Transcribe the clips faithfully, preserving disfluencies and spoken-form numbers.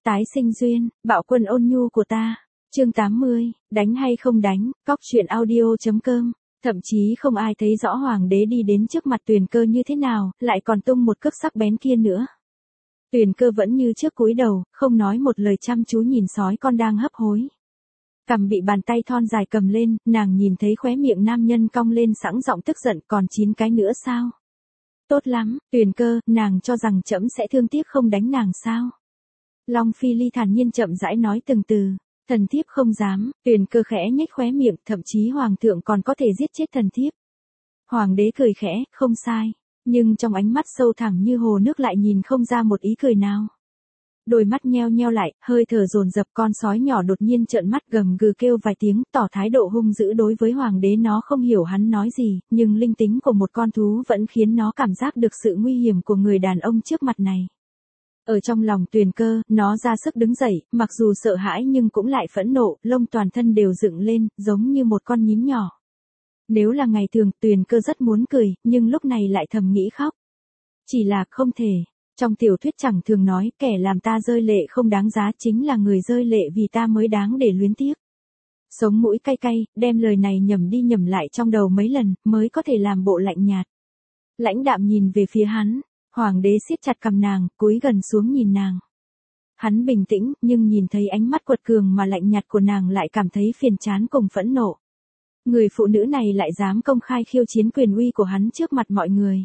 Tái sinh duyên, bạo quân ôn nhu của ta. Chương tám mươi, đánh hay không đánh, cóc truyện audio chấm com. Thậm chí không ai thấy rõ hoàng đế đi đến trước mặt Tuyền Cơ như thế nào, lại còn tung một cước sắc bén kia nữa. Tuyền Cơ vẫn như trước cúi đầu, không nói một lời, chăm chú nhìn sói con đang hấp hối. Cằm bị bàn tay thon dài cầm lên, nàng nhìn thấy khóe miệng nam nhân cong lên, sẵn giọng tức giận, còn chín cái nữa sao? Tốt lắm, Tuyền Cơ, nàng cho rằng trẫm sẽ thương tiếc không đánh nàng sao? Long Phi Ly thản nhiên chậm rãi nói từng từ. Thần thiếp không dám. Tuyền Cơ khẽ nhếch khóe miệng, thậm chí hoàng thượng còn có thể giết chết thần thiếp. Hoàng đế cười khẽ, không sai, nhưng trong ánh mắt sâu thẳm như hồ nước lại nhìn không ra một ý cười nào. Đôi mắt nheo nheo lại, hơi thở dồn dập, con sói nhỏ đột nhiên trợn mắt gầm gừ kêu vài tiếng, tỏ thái độ hung dữ đối với hoàng đế. Nó không hiểu hắn nói gì, nhưng linh tính của một con thú vẫn khiến nó cảm giác được sự nguy hiểm của người đàn ông trước mặt này. Ở trong lòng Tuyền Cơ, nó ra sức đứng dậy, mặc dù sợ hãi nhưng cũng lại phẫn nộ, lông toàn thân đều dựng lên, giống như một con nhím nhỏ. Nếu là ngày thường, Tuyền Cơ rất muốn cười, nhưng lúc này lại thầm nghĩ khóc. Chỉ là không thể. Trong tiểu thuyết chẳng thường nói, kẻ làm ta rơi lệ không đáng giá, chính là người rơi lệ vì ta mới đáng để luyến tiếc. Sống mũi cay cay, đem lời này nhẩm đi nhẩm lại trong đầu mấy lần, mới có thể làm bộ lạnh nhạt. Lãnh đạm nhìn về phía hắn. Hoàng đế siết chặt cằm nàng, cúi gần xuống nhìn nàng. Hắn bình tĩnh, nhưng nhìn thấy ánh mắt quật cường mà lạnh nhạt của nàng lại cảm thấy phiền chán cùng phẫn nộ. Người phụ nữ này lại dám công khai khiêu chiến quyền uy của hắn trước mặt mọi người.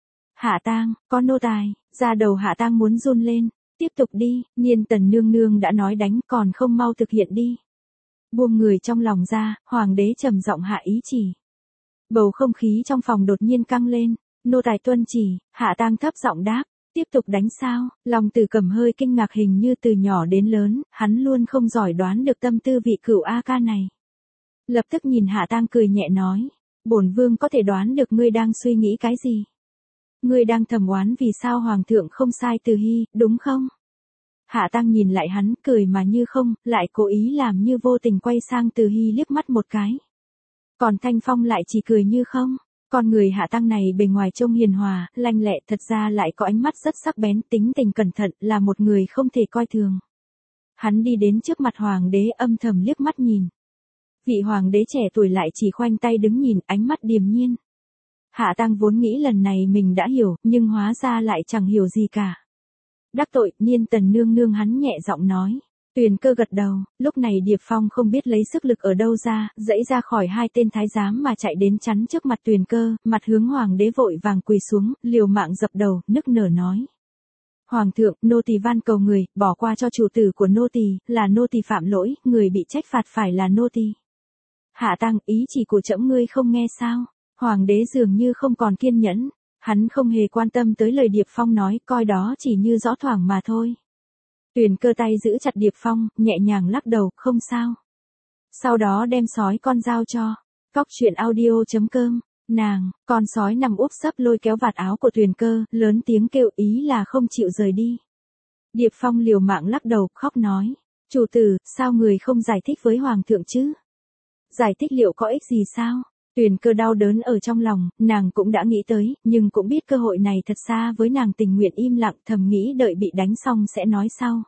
Hạ Tang, con nô tài, da đầu Hạ Tang muốn run lên. Tiếp tục đi, Niên Tần nương nương đã nói đánh, còn không mau thực hiện đi. Buông người trong lòng ra, hoàng đế trầm giọng hạ ý chỉ. Bầu không khí trong phòng đột nhiên căng lên. Nô tài tuân chỉ. Hạ Tang thấp giọng đáp. Tiếp tục đánh sao? Long Tử Cầm hơi kinh ngạc, hình như từ nhỏ đến lớn, hắn luôn không giỏi đoán được tâm tư vị cửu A ca này. Lập tức nhìn Hạ Tang cười nhẹ nói. Bổn vương có thể đoán được ngươi đang suy nghĩ cái gì. Ngươi đang thầm oán vì sao hoàng thượng không sai Từ Hy, đúng không? Hạ Tang nhìn lại hắn, cười mà như không, lại cố ý làm như vô tình quay sang Từ Hy liếc mắt một cái. Còn Thanh Phong lại chỉ cười như không. Con người Hạ Tang này bề ngoài trông hiền hòa, lanh lẹ, thật ra lại có ánh mắt rất sắc bén, tính tình cẩn thận, là một người không thể coi thường. Hắn đi đến trước mặt hoàng đế, âm thầm liếc mắt nhìn. Vị hoàng đế trẻ tuổi lại chỉ khoanh tay đứng nhìn, ánh mắt điềm nhiên. Hạ Tang vốn nghĩ lần này mình đã hiểu, nhưng hóa ra lại chẳng hiểu gì cả. Đắc tội, Niên Tần nương nương, hắn nhẹ giọng nói. Tuyền Cơ gật đầu, lúc này Điệp Phong không biết lấy sức lực ở đâu ra, dẫy ra khỏi hai tên thái giám mà chạy đến chắn trước mặt Tuyền Cơ, mặt hướng hoàng đế vội vàng quỳ xuống, liều mạng dập đầu, nức nở nói. Hoàng thượng, nô tỳ van cầu người, bỏ qua cho chủ tử của nô tỳ, là nô tỳ phạm lỗi, người bị trách phạt phải là nô tỳ. Hạ Tang, ý chỉ của trẫm ngươi không nghe sao? Hoàng đế dường như không còn kiên nhẫn, hắn không hề quan tâm tới lời Điệp Phong nói, coi đó chỉ như rõ thoảng mà thôi. Tuyền Cơ tay giữ chặt Điệp Phong, nhẹ nhàng lắc đầu, không sao. Sau đó đem sói con giao cho. Cóc truyện audio chấm com. Nàng, con sói nằm úp sấp lôi kéo vạt áo của Tuyền Cơ, lớn tiếng kêu, ý là không chịu rời đi. Điệp Phong liều mạng lắc đầu, khóc nói. Chủ tử, sao người không giải thích với hoàng thượng chứ? Giải thích liệu có ích gì sao? Tuyền Cơ đau đớn ở trong lòng, nàng cũng đã nghĩ tới, nhưng cũng biết cơ hội này thật xa với nàng, tình nguyện im lặng, thầm nghĩ đợi bị đánh xong sẽ nói sau.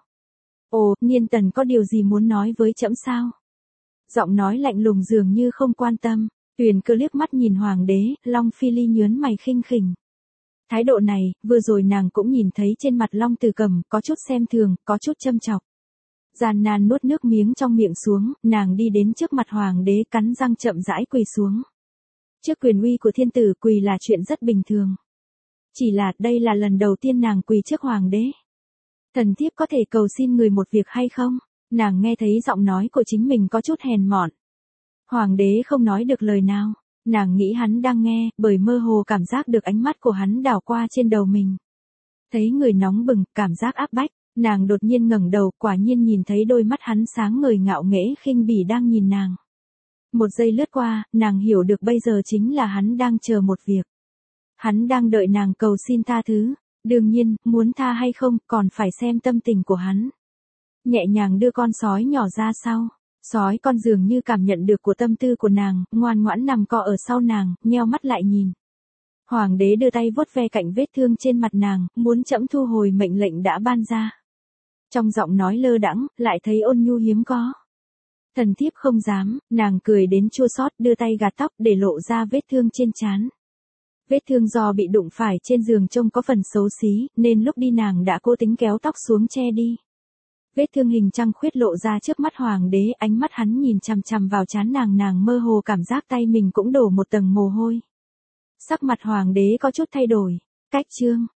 Ồ, Niên Tần có điều gì muốn nói với trẫm sao? Giọng nói lạnh lùng dường như không quan tâm. Tuyền Cơ liếc mắt nhìn hoàng đế, Long Phi Ly nhướng mày khinh khỉnh. Thái độ này, vừa rồi nàng cũng nhìn thấy trên mặt Long Tử Cầm, có chút xem thường, có chút châm chọc. Gian nan nuốt nước miếng trong miệng xuống, nàng đi đến trước mặt hoàng đế, cắn răng chậm rãi quỳ xuống. Trước quyền uy của thiên tử, quỳ là chuyện rất bình thường. Chỉ là đây là lần đầu tiên nàng quỳ trước hoàng đế. Thần thiếp có thể cầu xin người một việc hay không? Nàng nghe thấy giọng nói của chính mình có chút hèn mọn. Hoàng đế không nói được lời nào. Nàng nghĩ hắn đang nghe, bởi mơ hồ cảm giác được ánh mắt của hắn đảo qua trên đầu mình. Thấy người nóng bừng, cảm giác áp bách, nàng đột nhiên ngẩng đầu, quả nhiên nhìn thấy đôi mắt hắn sáng ngời ngạo nghễ khinh bỉ đang nhìn nàng. Một giây lướt qua, nàng hiểu được bây giờ chính là hắn đang chờ một việc. Hắn đang đợi nàng cầu xin tha thứ. Đương nhiên, muốn tha hay không, còn phải xem tâm tình của hắn. Nhẹ nhàng đưa con sói nhỏ ra sau. Sói con dường như cảm nhận được của tâm tư của nàng, ngoan ngoãn nằm co ở sau nàng, nheo mắt lại nhìn. Hoàng đế đưa tay vuốt ve cạnh vết thương trên mặt nàng, muốn trẫm thu hồi mệnh lệnh đã ban ra. Trong giọng nói lơ đãng, lại thấy ôn nhu hiếm có. Thần thiếp không dám, nàng cười đến chua xót, đưa tay gạt tóc để lộ ra vết thương trên trán. Vết thương do bị đụng phải trên giường trông có phần xấu xí, nên lúc đi nàng đã cố tính kéo tóc xuống che đi. Vết thương hình trăng khuyết lộ ra trước mắt hoàng đế, ánh mắt hắn nhìn chằm chằm vào trán nàng, nàng mơ hồ cảm giác tay mình cũng đổ một tầng mồ hôi. Sắc mặt hoàng đế có chút thay đổi. Cách chương